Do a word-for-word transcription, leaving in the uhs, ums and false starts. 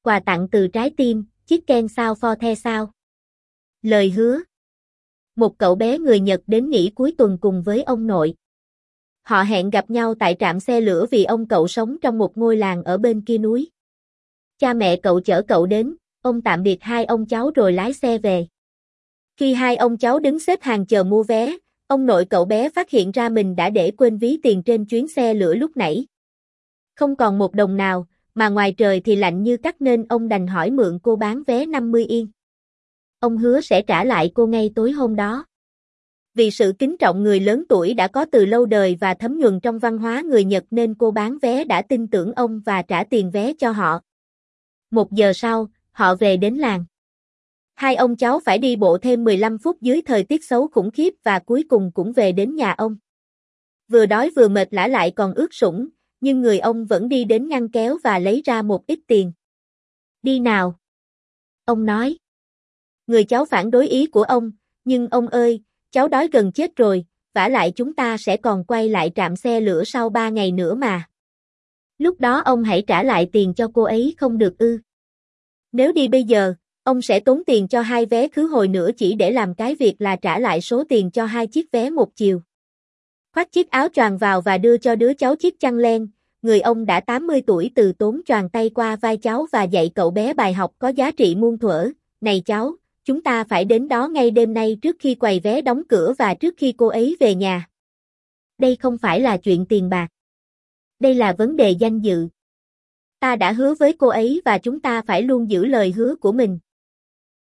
Quà tặng từ trái tim, chicken sao for the sao. Lời hứa. Một cậu bé người Nhật đến nghỉ cuối tuần cùng với ông nội. Họ hẹn gặp nhau tại trạm xe lửa vì ông cậu sống trong một ngôi làng ở bên kia núi. Cha mẹ cậu chở cậu đến, ông tạm biệt hai ông cháu rồi lái xe về. Khi hai ông cháu đứng xếp hàng chờ mua vé, ông nội cậu bé phát hiện ra mình đã để quên ví tiền trên chuyến xe lửa lúc nãy. Không còn một đồng nào, mà ngoài trời thì lạnh như cắt nên ông đành hỏi mượn cô bán vé năm mươi yên. Ông hứa sẽ trả lại cô ngay tối hôm đó. Vì sự kính trọng người lớn tuổi đã có từ lâu đời và thấm nhuần trong văn hóa người Nhật nên cô bán vé đã tin tưởng ông và trả tiền vé cho họ. Một giờ sau, họ về đến làng. Hai ông cháu phải đi bộ thêm mười lăm phút dưới thời tiết xấu khủng khiếp và cuối cùng cũng về đến nhà ông. Vừa đói vừa mệt lả lại còn ướt sũng, nhưng người ông vẫn đi đến ngăn kéo và lấy ra một ít tiền. Đi nào. Ông nói. Người cháu phản đối ý của ông, nhưng ông ơi, cháu đói gần chết rồi, vả lại chúng ta sẽ còn quay lại trạm xe lửa sau ba ngày nữa mà. Lúc đó ông hãy trả lại tiền cho cô ấy không được ư. Nếu đi bây giờ, ông sẽ tốn tiền cho hai vé khứ hồi nữa chỉ để làm cái việc là trả lại số tiền cho hai chiếc vé một chiều. Khoác chiếc áo choàng vào và đưa cho đứa cháu chiếc chăn len, người ông đã tám mươi tuổi từ tốn choàng tay qua vai cháu và dạy cậu bé bài học có giá trị muôn thuở. Này cháu, chúng ta phải đến đó ngay đêm nay trước khi quầy vé đóng cửa và trước khi cô ấy về nhà. Đây không phải là chuyện tiền bạc. Đây là vấn đề danh dự. Ta đã hứa với cô ấy và chúng ta phải luôn giữ lời hứa của mình.